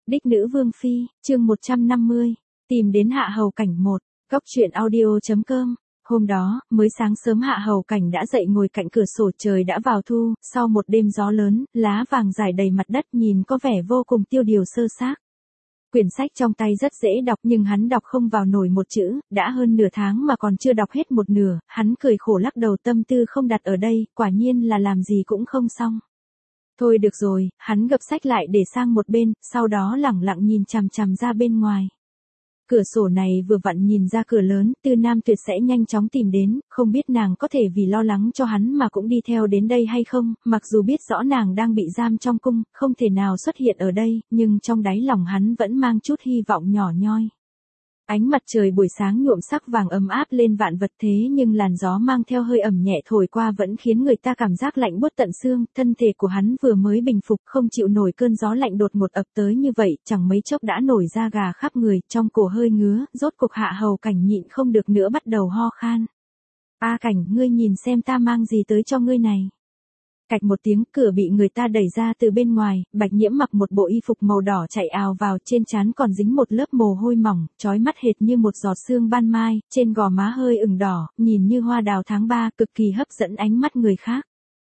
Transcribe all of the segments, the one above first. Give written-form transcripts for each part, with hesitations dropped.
Đích nữ vương phi, chương 150, tìm đến Hạ Hầu Cảnh 1, góc truyện audio.com. Hôm đó, mới sáng sớm Hạ Hầu Cảnh đã dậy ngồi cạnh cửa sổ, trời đã vào thu, sau một đêm gió lớn, lá vàng rải đầy mặt đất nhìn có vẻ vô cùng tiêu điều sơ xác. Quyển sách trong tay rất dễ đọc nhưng hắn đọc không vào nổi một chữ, đã hơn nửa tháng mà còn chưa đọc hết một nửa, hắn cười khổ lắc đầu, tâm tư không đặt ở đây, quả nhiên là làm gì cũng không xong. Thôi được rồi, hắn gập sách lại để sang một bên, sau đó lẳng lặng nhìn chằm chằm ra bên ngoài. Cửa sổ này vừa vặn nhìn ra cửa lớn, Tư Nam Tuyệt sẽ nhanh chóng tìm đến, không biết nàng có thể vì lo lắng cho hắn mà cũng đi theo đến đây hay không, mặc dù biết rõ nàng đang bị giam trong cung, không thể nào xuất hiện ở đây, nhưng trong đáy lòng hắn vẫn mang chút hy vọng nhỏ nhoi. Ánh mặt trời buổi sáng nhuộm sắc vàng ấm áp lên vạn vật, thế nhưng làn gió mang theo hơi ẩm nhẹ thổi qua vẫn khiến người ta cảm giác lạnh buốt tận xương, thân thể của hắn vừa mới bình phục không chịu nổi cơn gió lạnh đột ngột ập tới như vậy, chẳng mấy chốc đã nổi da gà khắp người, trong cổ hơi ngứa, rốt cục Hạ Hầu Cảnh nhịn không được nữa bắt đầu ho khan. "A Cảnh, ngươi nhìn xem ta mang gì tới cho ngươi này." Cạch một tiếng, cửa bị người ta đẩy ra từ bên ngoài, Bạch Nhiễm mặc một bộ y phục màu đỏ chạy ào vào, trên trán còn dính một lớp mồ hôi mỏng, chói mắt hệt như một giọt sương ban mai, trên gò má hơi ửng đỏ, nhìn như hoa đào tháng 3, cực kỳ hấp dẫn ánh mắt người khác.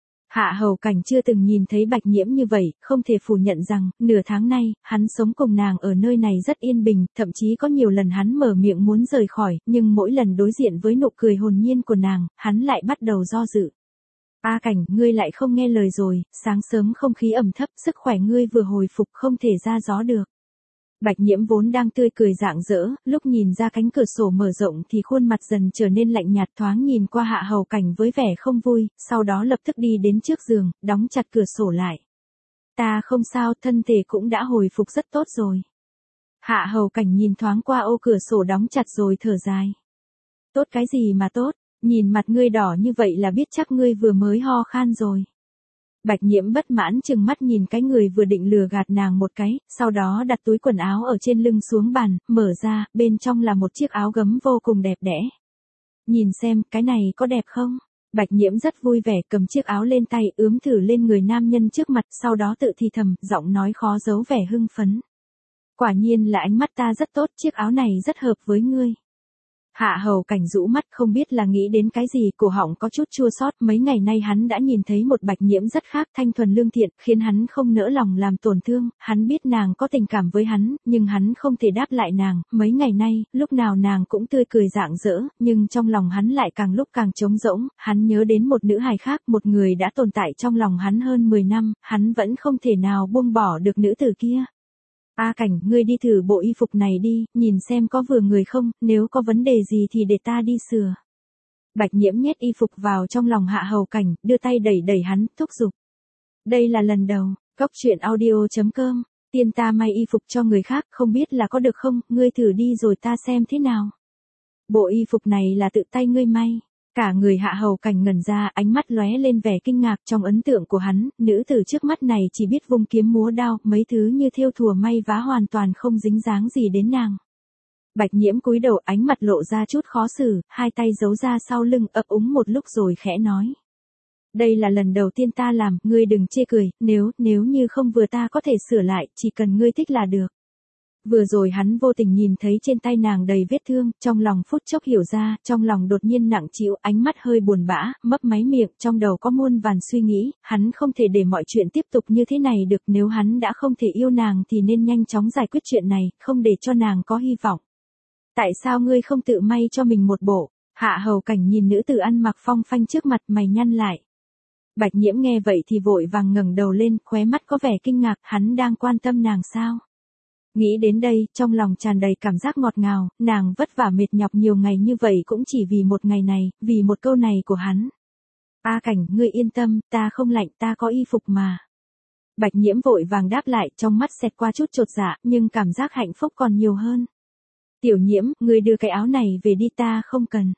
Hạ Hầu Cảnh chưa từng nhìn thấy Bạch Nhiễm như vậy, không thể phủ nhận rằng, nửa tháng nay, hắn sống cùng nàng ở nơi này rất yên bình, thậm chí có nhiều lần hắn mở miệng muốn rời khỏi, nhưng mỗi lần đối diện với nụ cười hồn nhiên của nàng, hắn lại bắt đầu do dự. "A Cảnh, ngươi lại không nghe lời rồi, sáng sớm không khí ẩm thấp, sức khỏe ngươi vừa hồi phục không thể ra gió được." Bạch Nhiễm vốn đang tươi cười rạng rỡ, lúc nhìn ra cánh cửa sổ mở rộng thì khuôn mặt dần trở nên lạnh nhạt, thoáng nhìn qua Hạ Hầu Cảnh với vẻ không vui, sau đó lập tức đi đến trước giường, đóng chặt cửa sổ lại. "Ta không sao, thân thể cũng đã hồi phục rất tốt rồi." Hạ Hầu Cảnh nhìn thoáng qua ô cửa sổ đóng chặt rồi thở dài. "Tốt cái gì mà tốt? Nhìn mặt ngươi đỏ như vậy là biết chắc ngươi vừa mới ho khan rồi." Bạch Nhiễm bất mãn trừng mắt nhìn cái người vừa định lừa gạt nàng một cái, sau đó đặt túi quần áo ở trên lưng xuống bàn, mở ra, bên trong là một chiếc áo gấm vô cùng đẹp đẽ. "Nhìn xem, cái này có đẹp không?" Bạch Nhiễm rất vui vẻ cầm chiếc áo lên tay, ướm thử lên người nam nhân trước mặt, sau đó tự thì thầm, giọng nói khó giấu vẻ hưng phấn. "Quả nhiên là ánh mắt ta rất tốt, chiếc áo này rất hợp với ngươi." Hạ Hầu Cảnh rũ mắt, không biết là nghĩ đến cái gì, cổ họng có chút chua xót, mấy ngày nay hắn đã nhìn thấy một Bạch Nhiễm rất khác, thanh thuần lương thiện, khiến hắn không nỡ lòng làm tổn thương, hắn biết nàng có tình cảm với hắn, nhưng hắn không thể đáp lại nàng, mấy ngày nay, lúc nào nàng cũng tươi cười rạng rỡ, nhưng trong lòng hắn lại càng lúc càng trống rỗng, hắn nhớ đến một nữ hài khác, một người đã tồn tại trong lòng hắn hơn 10 năm, hắn vẫn không thể nào buông bỏ được nữ tử kia. "A Cảnh, ngươi đi thử bộ y phục này đi, nhìn xem có vừa người không, nếu có vấn đề gì thì để ta đi sửa." Bạch Nhiễm nhét y phục vào trong lòng Hạ Hầu Cảnh, đưa tay đẩy đẩy hắn, thúc giục. "Đây là lần đầu, góc truyện audio.com, tiên ta may y phục cho người khác, không biết là có được không, ngươi thử đi rồi ta xem thế nào." "Bộ y phục này là tự tay ngươi may?" Cả người Hạ Hầu Cảnh ngẩn ra, ánh mắt lóe lên vẻ kinh ngạc, trong ấn tượng của hắn, nữ tử trước mắt này chỉ biết vung kiếm múa đao, mấy thứ như thêu thùa may vá hoàn toàn không dính dáng gì đến nàng. Bạch Nhiễm cúi đầu, ánh mặt lộ ra chút khó xử, hai tay giấu ra sau lưng, ấp úng một lúc rồi khẽ nói. "Đây là lần đầu tiên ta làm, ngươi đừng chê cười, nếu như không vừa ta có thể sửa lại, chỉ cần ngươi thích là được." Vừa rồi hắn vô tình nhìn thấy trên tay nàng đầy vết thương, trong lòng phút chốc hiểu ra, trong lòng đột nhiên nặng trĩu, ánh mắt hơi buồn bã, mấp máy miệng, trong đầu có muôn vàn suy nghĩ, hắn không thể để mọi chuyện tiếp tục như thế này được, nếu hắn đã không thể yêu nàng thì nên nhanh chóng giải quyết chuyện này, không để cho nàng có hy vọng. "Tại sao ngươi không tự may cho mình một bộ?" Hạ Hầu Cảnh nhìn nữ tử ăn mặc phong phanh trước mặt, mày nhăn lại. Bạch Nhiễm nghe vậy thì vội vàng ngẩng đầu lên, khóe mắt có vẻ kinh ngạc, hắn đang quan tâm nàng sao? Nghĩ đến đây, trong lòng tràn đầy cảm giác ngọt ngào, nàng vất vả mệt nhọc nhiều ngày như vậy cũng chỉ vì một ngày này, vì một câu này của hắn. "A Cảnh, ngươi yên tâm, ta không lạnh, ta có y phục mà." Bạch Nhiễm vội vàng đáp lại, trong mắt xẹt qua chút chột dạ, nhưng cảm giác hạnh phúc còn nhiều hơn. "Tiểu Nhiễm, ngươi đưa cái áo này về đi, ta không cần."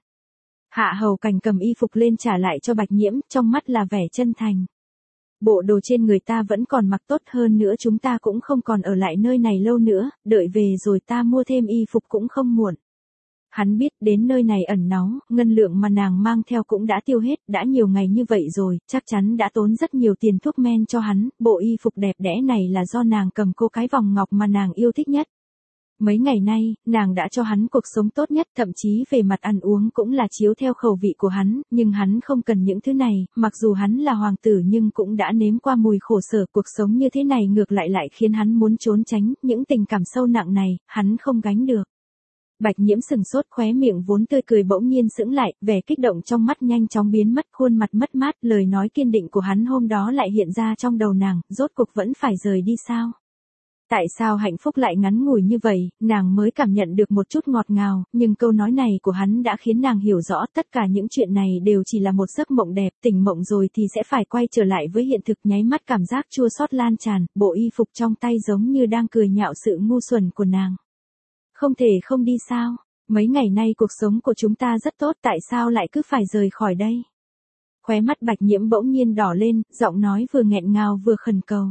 Hạ Hầu Cảnh cầm y phục lên trả lại cho Bạch Nhiễm, trong mắt là vẻ chân thành. "Bộ đồ trên người ta vẫn còn mặc tốt, hơn nữa chúng ta cũng không còn ở lại nơi này lâu nữa, đợi về rồi ta mua thêm y phục cũng không muộn." Hắn biết đến nơi này ẩn náu, ngân lượng mà nàng mang theo cũng đã tiêu hết, đã nhiều ngày như vậy rồi, chắc chắn đã tốn rất nhiều tiền thuốc men cho hắn, bộ y phục đẹp đẽ này là do nàng cầm cô cái vòng ngọc mà nàng yêu thích nhất. Mấy ngày nay, nàng đã cho hắn cuộc sống tốt nhất, thậm chí về mặt ăn uống cũng là chiếu theo khẩu vị của hắn, nhưng hắn không cần những thứ này, mặc dù hắn là hoàng tử nhưng cũng đã nếm qua mùi khổ sở, cuộc sống như thế này ngược lại khiến hắn muốn trốn tránh, những tình cảm sâu nặng này, hắn không gánh được. Bạch Nhiễm sừng sốt, khóe miệng vốn tươi cười bỗng nhiên sững lại, vẻ kích động trong mắt nhanh chóng biến mất, khuôn mặt mất mát, lời nói kiên định của hắn hôm đó lại hiện ra trong đầu nàng, rốt cuộc vẫn phải rời đi sao? Tại sao hạnh phúc lại ngắn ngủi như vậy, nàng mới cảm nhận được một chút ngọt ngào, nhưng câu nói này của hắn đã khiến nàng hiểu rõ tất cả những chuyện này đều chỉ là một giấc mộng đẹp, tỉnh mộng rồi thì sẽ phải quay trở lại với hiện thực, nháy mắt cảm giác chua xót lan tràn, bộ y phục trong tay giống như đang cười nhạo sự ngu xuẩn của nàng. Không thể không đi sao, mấy ngày nay cuộc sống của chúng ta rất tốt, tại sao lại cứ phải rời khỏi đây? Khóe mắt Bạch Nhiễm bỗng nhiên đỏ lên, giọng nói vừa nghẹn ngào vừa khẩn cầu.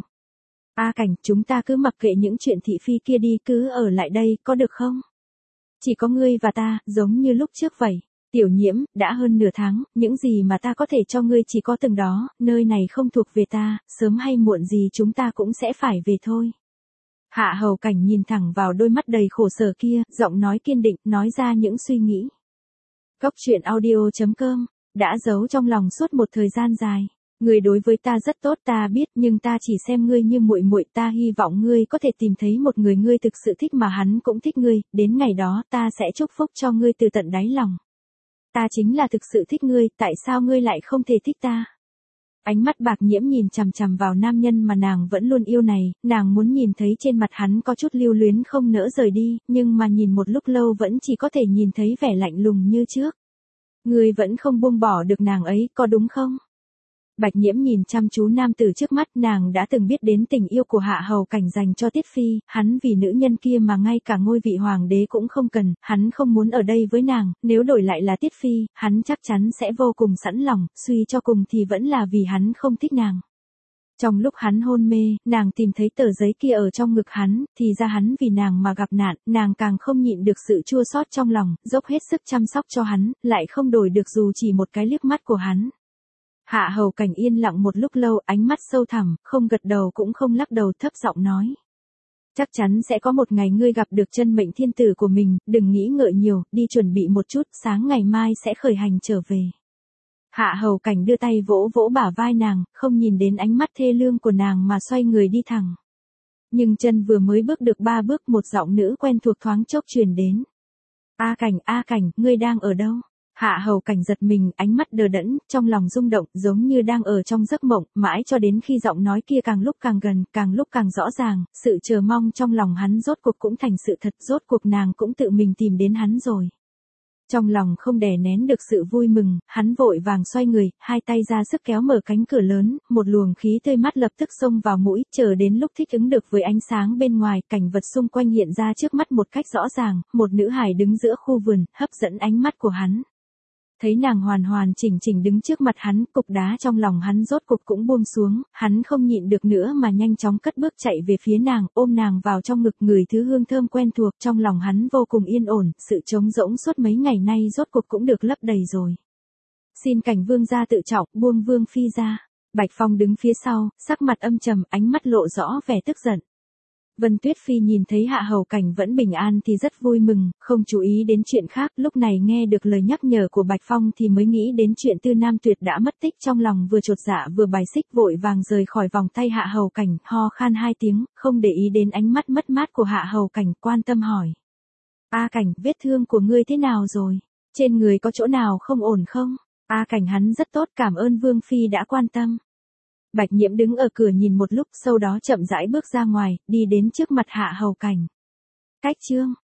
A Cảnh, chúng ta cứ mặc kệ những chuyện thị phi kia đi, cứ ở lại đây, có được không? Chỉ có ngươi và ta, giống như lúc trước vậy. Tiểu Nhiễm, đã hơn nửa tháng, những gì mà ta có thể cho ngươi chỉ có từng đó, nơi này không thuộc về ta, sớm hay muộn gì chúng ta cũng sẽ phải về thôi. Hạ Hầu Cảnh nhìn thẳng vào đôi mắt đầy khổ sở kia, giọng nói kiên định, nói ra những suy nghĩ. Góc truyện audio.com, đã giấu trong lòng suốt một thời gian dài. Ngươi đối với ta rất tốt ta biết, nhưng ta chỉ xem ngươi như muội muội, ta hy vọng ngươi có thể tìm thấy một người ngươi thực sự thích mà hắn cũng thích ngươi, đến ngày đó ta sẽ chúc phúc cho ngươi từ tận đáy lòng. Ta chính là thực sự thích ngươi, tại sao ngươi lại không thể thích ta? Ánh mắt Bạch Nhiễm nhìn chằm chằm vào nam nhân mà nàng vẫn luôn yêu này, nàng muốn nhìn thấy trên mặt hắn có chút lưu luyến không nỡ rời đi, nhưng mà nhìn một lúc lâu vẫn chỉ có thể nhìn thấy vẻ lạnh lùng như trước. Ngươi vẫn không buông bỏ được nàng ấy, có đúng không? Bạch Nhiễm nhìn chăm chú nam tử trước mắt, nàng đã từng biết đến tình yêu của Hạ Hầu Cảnh dành cho Tiết Phi, hắn vì nữ nhân kia mà ngay cả ngôi vị hoàng đế cũng không cần, hắn không muốn ở đây với nàng, nếu đổi lại là Tiết Phi, hắn chắc chắn sẽ vô cùng sẵn lòng, suy cho cùng thì vẫn là vì hắn không thích nàng. Trong lúc hắn hôn mê, nàng tìm thấy tờ giấy kia ở trong ngực hắn, thì ra hắn vì nàng mà gặp nạn, nàng càng không nhịn được sự chua xót trong lòng, dốc hết sức chăm sóc cho hắn, lại không đổi được dù chỉ một cái liếc mắt của hắn. Hạ Hầu Cảnh yên lặng một lúc lâu, ánh mắt sâu thẳm, không gật đầu cũng không lắc đầu, thấp giọng nói. Chắc chắn sẽ có một ngày ngươi gặp được chân mệnh thiên tử của mình, đừng nghĩ ngợi nhiều, đi chuẩn bị một chút, sáng ngày mai sẽ khởi hành trở về. Hạ Hầu Cảnh đưa tay vỗ vỗ bả vai nàng, không nhìn đến ánh mắt thê lương của nàng mà xoay người đi thẳng. Nhưng chân vừa mới bước được 3 bước, một giọng nữ quen thuộc thoáng chốc truyền đến. A Cảnh, ngươi đang ở đâu? Hạ Hầu Cảnh giật mình, ánh mắt đờ đẫn, trong lòng rung động, giống như đang ở trong giấc mộng, mãi cho đến khi giọng nói kia càng lúc càng gần, càng lúc càng rõ ràng, sự chờ mong trong lòng hắn rốt cuộc cũng thành sự thật, rốt cuộc nàng cũng tự mình tìm đến hắn rồi. Trong lòng không đè nén được sự vui mừng, hắn vội vàng xoay người, hai tay ra sức kéo mở cánh cửa lớn, một luồng khí tươi mát lập tức xông vào mũi, chờ đến lúc thích ứng được với ánh sáng bên ngoài, cảnh vật xung quanh hiện ra trước mắt một cách rõ ràng, một nữ hài đứng giữa khu vườn, hấp dẫn ánh mắt của hắn. Thấy nàng hoàn chỉnh đứng trước mặt hắn, cục đá trong lòng hắn rốt cục cũng buông xuống, hắn không nhịn được nữa mà nhanh chóng cất bước chạy về phía nàng, ôm nàng vào trong ngực, ngửi thứ hương thơm quen thuộc, trong lòng hắn vô cùng yên ổn, sự trống rỗng suốt mấy ngày nay rốt cục cũng được lấp đầy rồi. Xin Cảnh vương gia tự trọng, buông Vương phi ra. Bạch Phong đứng phía sau, sắc mặt âm trầm, ánh mắt lộ rõ vẻ tức giận. Vân Tuyết Phi nhìn thấy Hạ Hầu Cảnh vẫn bình an thì rất vui mừng, không chú ý đến chuyện khác, lúc này nghe được lời nhắc nhở của Bạch Phong thì mới nghĩ đến chuyện Tư Nam Tuyệt đã mất tích, trong lòng vừa chột dạ vừa bài xích, vội vàng rời khỏi vòng tay Hạ Hầu Cảnh, ho khan 2 tiếng, không để ý đến ánh mắt mất mát của Hạ Hầu Cảnh, quan tâm hỏi. A Cảnh, vết thương của ngươi thế nào rồi? Trên người có chỗ nào không ổn không? A Cảnh, hắn rất tốt, cảm ơn Vương phi đã quan tâm. Bạch Nhiễm đứng ở cửa nhìn một lúc, sau đó chậm rãi bước ra ngoài, đi đến trước mặt Hạ Hầu Cảnh. Cách chương